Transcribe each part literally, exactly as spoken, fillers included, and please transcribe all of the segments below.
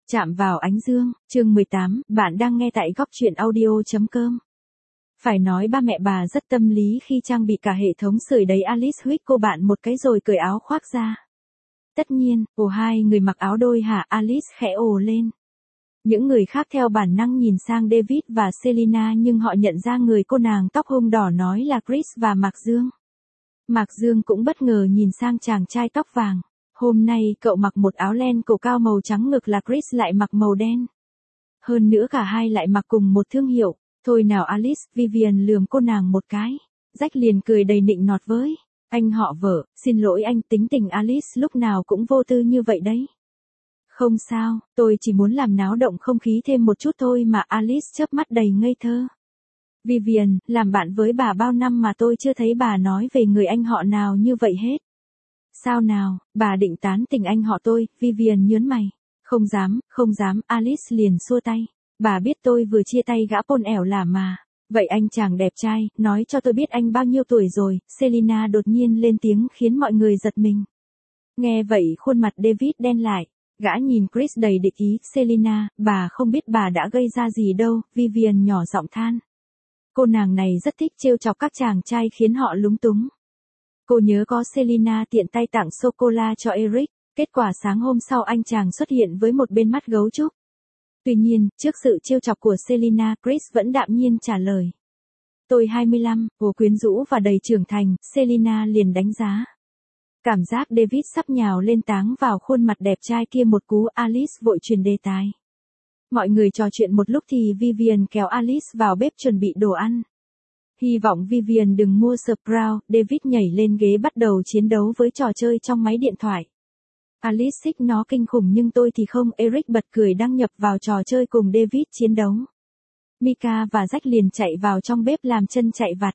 Chạm vào ánh dương, chương mười tám, bạn đang nghe tại góc truyện audio chấm com. Phải nói ba mẹ bà rất tâm lý khi trang bị cả hệ thống sưởi đấy Alice huých cô bạn một cái rồi cởi áo khoác ra. Tất nhiên, ồ hai người mặc áo đôi hả? Alice khẽ ồ lên. Những người khác theo bản năng nhìn sang David và Selina nhưng họ nhận ra người cô nàng tóc hung đỏ nói là Chris và Mạc Dương. Mạc Dương cũng bất ngờ nhìn sang chàng trai tóc vàng. Hôm nay cậu mặc một áo len cổ cao màu trắng ngực là Chris lại mặc màu đen. Hơn nữa cả hai lại mặc cùng một thương hiệu. Thôi nào Alice, Vivian lườm cô nàng một cái. Jack liền cười đầy nịnh nọt với. Anh họ vợ, xin lỗi anh, tính tình Alice lúc nào cũng vô tư như vậy đấy. Không sao, tôi chỉ muốn làm náo động không khí thêm một chút thôi mà. Alice chớp mắt đầy ngây thơ. Vivian, làm bạn với bà bao năm mà tôi chưa thấy bà nói về người anh họ nào như vậy hết. Sao nào, bà định tán tỉnh anh họ tôi? Vivian nhớn mày. Không dám, không dám, Alice liền xua tay. Bà biết tôi vừa chia tay gã pôn ẻo lả mà. Vậy anh chàng đẹp trai, nói cho tôi biết anh bao nhiêu tuổi rồi? Selina đột nhiên lên tiếng khiến mọi người giật mình. Nghe vậy khuôn mặt David đen lại. Gã nhìn Chris đầy địch ý. Selina, bà không biết bà đã gây ra gì đâu, Vivian nhỏ giọng than. Cô nàng này rất thích trêu chọc các chàng trai khiến họ lúng túng. Cô nhớ có Selina tiện tay tặng sô-cô-la cho Eric, kết quả sáng hôm sau anh chàng xuất hiện với một bên mắt gấu trúc. Tuy nhiên, trước sự trêu chọc của Selina, Chris vẫn đạm nhiên trả lời. Tôi hai mươi lăm, cô quyến rũ và đầy trưởng thành, Selina liền đánh giá. Cảm giác David sắp nhào lên táng vào khuôn mặt đẹp trai kia một cú. Alice vội truyền đề tài. Mọi người trò chuyện một lúc thì Vivian kéo Alice vào bếp chuẩn bị đồ ăn. Hy vọng Vivian đừng mua Sprout, David nhảy lên ghế bắt đầu chiến đấu với trò chơi trong máy điện thoại. Alice thích nó kinh khủng nhưng tôi thì không. Eric bật cười đăng nhập vào trò chơi cùng David chiến đấu. Mika và Jack liền chạy vào trong bếp làm chân chạy vặt.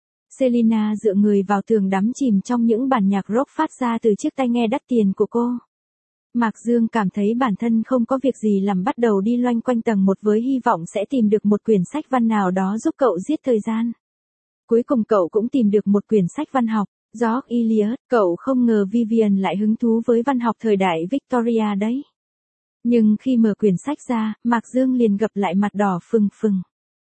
Selina dựa người vào tường đắm chìm trong những bản nhạc rock phát ra từ chiếc tai nghe đắt tiền của cô. Mạc Dương cảm thấy bản thân không có việc gì làm bắt đầu đi loanh quanh tầng một với hy vọng sẽ tìm được một quyển sách văn nào đó giúp cậu giết thời gian. Cuối cùng cậu cũng tìm được một quyển sách văn học, George Eliot. Cậu không ngờ Vivian lại hứng thú với văn học thời đại Victoria đấy. Nhưng khi mở quyển sách ra, Mạc Dương liền gập lại mặt đỏ phừng phừng.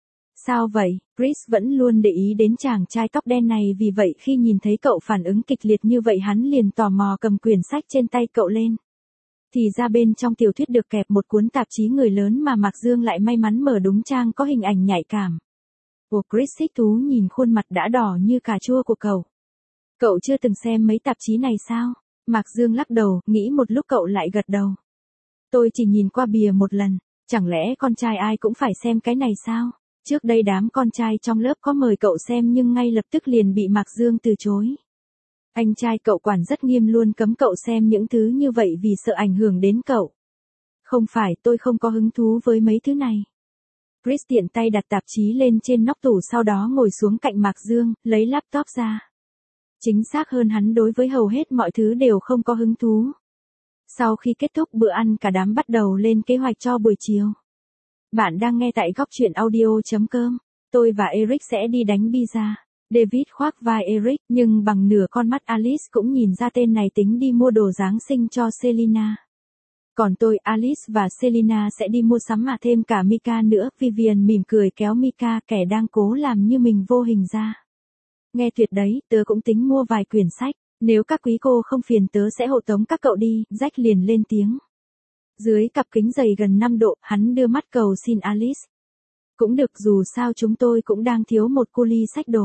Sao vậy? Chris vẫn luôn để ý đến chàng trai tóc đen này, vì vậy khi nhìn thấy cậu phản ứng kịch liệt như vậy hắn liền tò mò cầm quyển sách trên tay cậu lên. Thì ra bên trong tiểu thuyết được kẹp một cuốn tạp chí người lớn mà Mạc Dương lại may mắn mở đúng trang có hình ảnh nhạy cảm. Ồ, Chris thích thú nhìn khuôn mặt đã đỏ như cà chua của cậu. Cậu chưa từng xem mấy tạp chí này sao? Mạc Dương lắc đầu, nghĩ một lúc cậu lại gật đầu. Tôi chỉ nhìn qua bìa một lần, chẳng lẽ con trai ai cũng phải xem cái này sao? Trước đây đám con trai trong lớp có mời cậu xem nhưng ngay lập tức liền bị Mạc Dương từ chối. Anh trai cậu quản rất nghiêm, luôn cấm cậu xem những thứ như vậy vì sợ ảnh hưởng đến cậu. Không phải, tôi không có hứng thú với mấy thứ này. Chris tiện tay đặt tạp chí lên trên nóc tủ sau đó ngồi xuống cạnh Mạc Dương, lấy laptop ra. Chính xác hơn hắn đối với hầu hết mọi thứ đều không có hứng thú. Sau khi kết thúc bữa ăn cả đám bắt đầu lên kế hoạch cho buổi chiều. Bạn đang nghe tại góc truyện audio chấm com. Tôi và Eric sẽ đi đánh pizza. David khoác vai Eric nhưng bằng nửa con mắt Alice cũng nhìn ra tên này tính đi mua đồ Giáng sinh cho Selina. Còn tôi, Alice và Selina sẽ đi mua sắm mà thêm cả Mika nữa. Vivian mỉm cười kéo Mika, kẻ đang cố làm như mình vô hình ra. Nghe tuyệt đấy, tớ cũng tính mua vài quyển sách. Nếu các quý cô không phiền tớ sẽ hộ tống các cậu đi. Jack liền lên tiếng. Dưới cặp kính dày gần năm độ, hắn đưa mắt cầu xin Alice. Cũng được, dù sao chúng tôi cũng đang thiếu một cu ly sách đồ.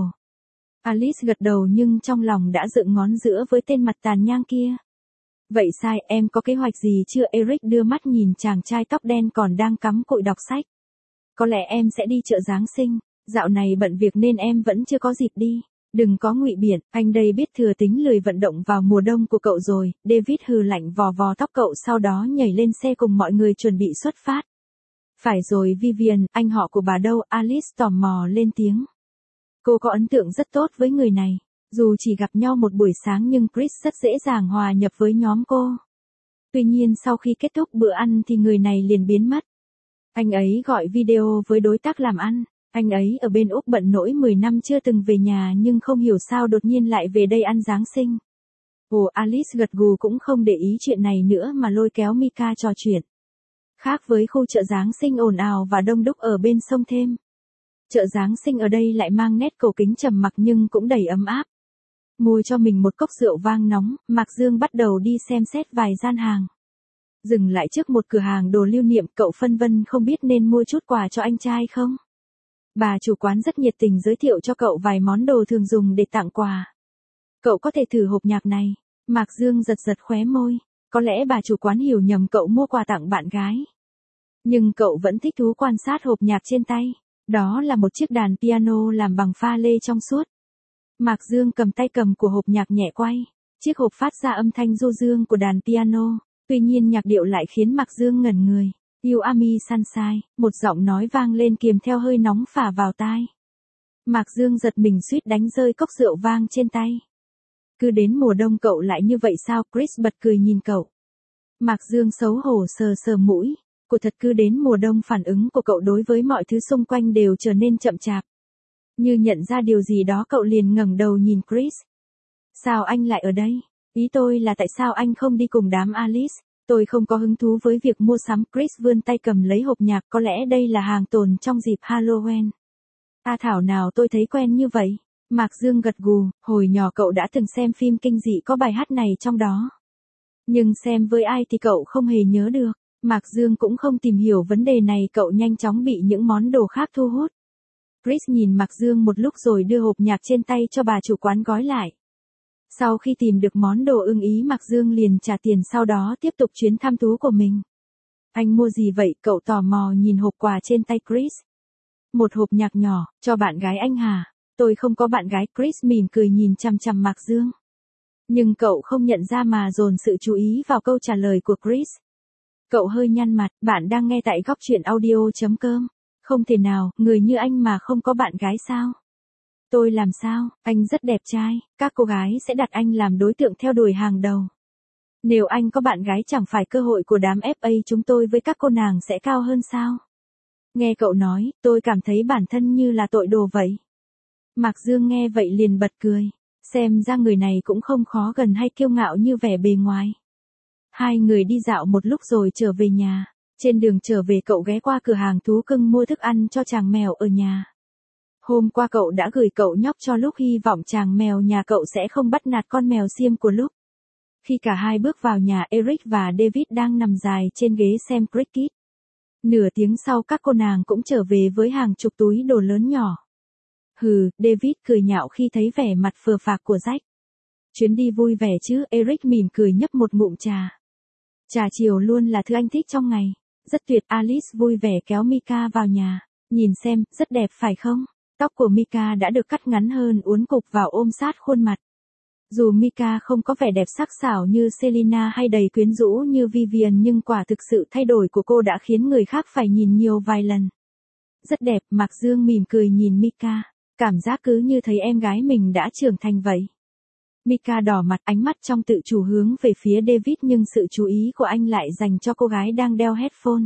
Alice gật đầu nhưng trong lòng đã dựng ngón giữa với tên mặt tàn nhang kia. Vậy sai, em có kế hoạch gì chưa? Eric đưa mắt nhìn chàng trai tóc đen còn đang cắm cụi đọc sách. Có lẽ em sẽ đi chợ Giáng sinh, dạo này bận việc nên em vẫn chưa có dịp đi. Đừng có ngụy biện, anh đây biết thừa tính lười vận động vào mùa đông của cậu rồi. David hừ lạnh vò vò tóc cậu sau đó nhảy lên xe cùng mọi người chuẩn bị xuất phát. Phải rồi Vivian, anh họ của bà đâu? Alice tò mò lên tiếng. Cô có ấn tượng rất tốt với người này. Dù chỉ gặp nhau một buổi sáng nhưng Chris rất dễ dàng hòa nhập với nhóm cô. Tuy nhiên sau khi kết thúc bữa ăn thì người này liền biến mất. Anh ấy gọi video với đối tác làm ăn. Anh ấy ở bên Úc bận nỗi mười năm chưa từng về nhà nhưng không hiểu sao đột nhiên lại về đây ăn Giáng sinh. Ồ, Alice gật gù cũng không để ý chuyện này nữa mà lôi kéo Mika trò chuyện. Khác với khu chợ Giáng sinh ồn ào và đông đúc ở bên sông Thêm. Chợ Giáng sinh ở đây lại mang nét cổ kính trầm mặc nhưng cũng đầy ấm áp. Mua cho mình một cốc rượu vang nóng, Mạc Dương bắt đầu đi xem xét vài gian hàng. Dừng lại trước một cửa hàng đồ lưu niệm, cậu phân vân không biết nên mua chút quà cho anh trai không. Bà chủ quán rất nhiệt tình giới thiệu cho cậu vài món đồ thường dùng để tặng quà. Cậu có thể thử hộp nhạc này. Mạc Dương giật giật khóe môi. Có lẽ bà chủ quán hiểu nhầm cậu mua quà tặng bạn gái. Nhưng cậu vẫn thích thú quan sát hộp nhạc trên tay. Đó là một chiếc đàn piano làm bằng pha lê trong suốt. Mạc Dương cầm tay cầm của hộp nhạc nhẹ quay. Chiếc hộp phát ra âm thanh du dương của đàn piano. Tuy nhiên nhạc điệu lại khiến Mạc Dương ngẩn người. You Ami Sunshine, một giọng nói vang lên kèm theo hơi nóng phả vào tai. Mạc Dương giật mình suýt đánh rơi cốc rượu vang trên tay. Cứ đến mùa đông cậu lại như vậy sao? Chris bật cười nhìn cậu. Mạc Dương xấu hổ sờ sờ mũi. Của thật cứ đến mùa đông phản ứng của cậu đối với mọi thứ xung quanh đều trở nên chậm chạp. Như nhận ra điều gì đó cậu liền ngẩng đầu nhìn Chris. Sao anh lại ở đây? Ý tôi là tại sao anh không đi cùng đám Alice? Tôi không có hứng thú với việc mua sắm. Chris vươn tay cầm lấy hộp nhạc, có lẽ đây là hàng tồn trong dịp Halloween. À thảo nào tôi thấy quen như vậy. Mạc Dương gật gù, hồi nhỏ cậu đã từng xem phim kinh dị có bài hát này trong đó. Nhưng xem với ai thì cậu không hề nhớ được. Mạc Dương cũng không tìm hiểu vấn đề này, cậu nhanh chóng bị những món đồ khác thu hút. Chris nhìn Mạc Dương một lúc rồi đưa hộp nhạc trên tay cho bà chủ quán gói lại. Sau khi tìm được món đồ ưng ý, Mạc Dương liền trả tiền, sau đó tiếp tục chuyến thăm thú của mình. Anh mua gì vậy? Cậu tò mò nhìn hộp quà trên tay Chris. Một hộp nhạc nhỏ, cho bạn gái anh hả? Tôi không có bạn gái. Chris mỉm cười nhìn chằm chằm Mạc Dương. Nhưng cậu không nhận ra mà dồn sự chú ý vào câu trả lời của Chris. Cậu hơi nhăn mặt. Bạn đang nghe tại góc truyện audio chấm com. Không thể nào, người như anh mà không có bạn gái sao? Tôi làm sao? Anh rất đẹp trai, các cô gái sẽ đặt anh làm đối tượng theo đuổi hàng đầu. Nếu anh có bạn gái chẳng phải cơ hội của đám ép a chúng tôi với các cô nàng sẽ cao hơn sao? Nghe cậu nói, tôi cảm thấy bản thân như là tội đồ vậy. Mạc Dương nghe vậy liền bật cười. Xem ra người này cũng không khó gần hay kiêu ngạo như vẻ bề ngoài. Hai người đi dạo một lúc rồi trở về nhà. Trên đường trở về cậu ghé qua cửa hàng thú cưng mua thức ăn cho chàng mèo ở nhà. Hôm qua cậu đã gửi cậu nhóc cho Lúc, hy vọng chàng mèo nhà cậu sẽ không bắt nạt con mèo xiêm của Lúc. Khi cả hai bước vào nhà, Eric và David đang nằm dài trên ghế xem cricket. Nửa tiếng sau các cô nàng cũng trở về với hàng chục túi đồ lớn nhỏ. Hừ, David cười nhạo khi thấy vẻ mặt phờ phạc của Jack. Chuyến đi vui vẻ chứ? Eric mỉm cười nhấp một ngụm trà. Trà chiều luôn là thứ anh thích trong ngày. Rất tuyệt. Alice vui vẻ kéo Mika vào nhà. Nhìn xem, rất đẹp phải không? Tóc của Mika đã được cắt ngắn hơn, uốn cục vào ôm sát khuôn mặt. Dù Mika không có vẻ đẹp sắc sảo như Selena hay đầy quyến rũ như Vivian, nhưng quả thực sự thay đổi của cô đã khiến người khác phải nhìn nhiều vài lần. Rất đẹp. Mạc Dương mỉm cười nhìn Mika. Cảm giác cứ như thấy em gái mình đã trưởng thành vậy. Mika đỏ mặt, ánh mắt trong tự chủ hướng về phía David, nhưng sự chú ý của anh lại dành cho cô gái đang đeo headphone.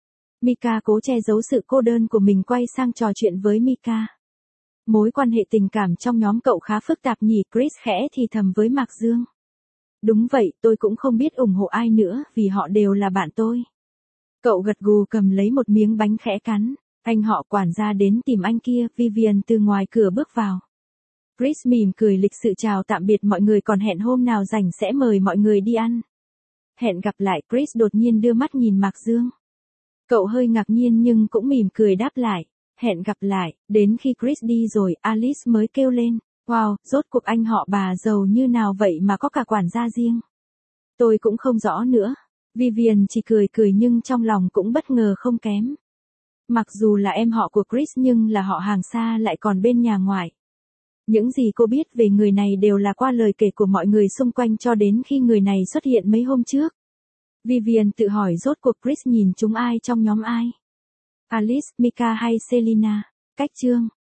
Mika cố che giấu sự cô đơn của mình, quay sang trò chuyện với Mika. Mối quan hệ tình cảm trong nhóm cậu khá phức tạp nhỉ? Chris khẽ thì thầm với Mạc Dương. Đúng vậy, tôi cũng không biết ủng hộ ai nữa, vì họ đều là bạn tôi. Cậu gật gù cầm lấy một miếng bánh khẽ cắn. Anh họ quản gia đến tìm anh kia. Vivian từ ngoài cửa bước vào. Chris mỉm cười lịch sự chào tạm biệt mọi người, còn hẹn hôm nào rảnh sẽ mời mọi người đi ăn. Hẹn gặp lại. Chris đột nhiên đưa mắt nhìn Mạc Dương. Cậu hơi ngạc nhiên nhưng cũng mỉm cười đáp lại. Hẹn gặp lại. Đến khi Chris đi rồi, Alice mới kêu lên. Wow, rốt cuộc anh họ bà giàu như nào vậy mà có cả quản gia riêng. Tôi cũng không rõ nữa. Vivian chỉ cười cười nhưng trong lòng cũng bất ngờ không kém. Mặc dù là em họ của Chris nhưng là họ hàng xa, lại còn bên nhà ngoại. Những gì cô biết về người này đều là qua lời kể của mọi người xung quanh cho đến khi người này xuất hiện mấy hôm trước. Vivian tự hỏi rốt cuộc Chris nhìn chúng ai trong nhóm ai? Alice, Mika hay Selena? Cách chương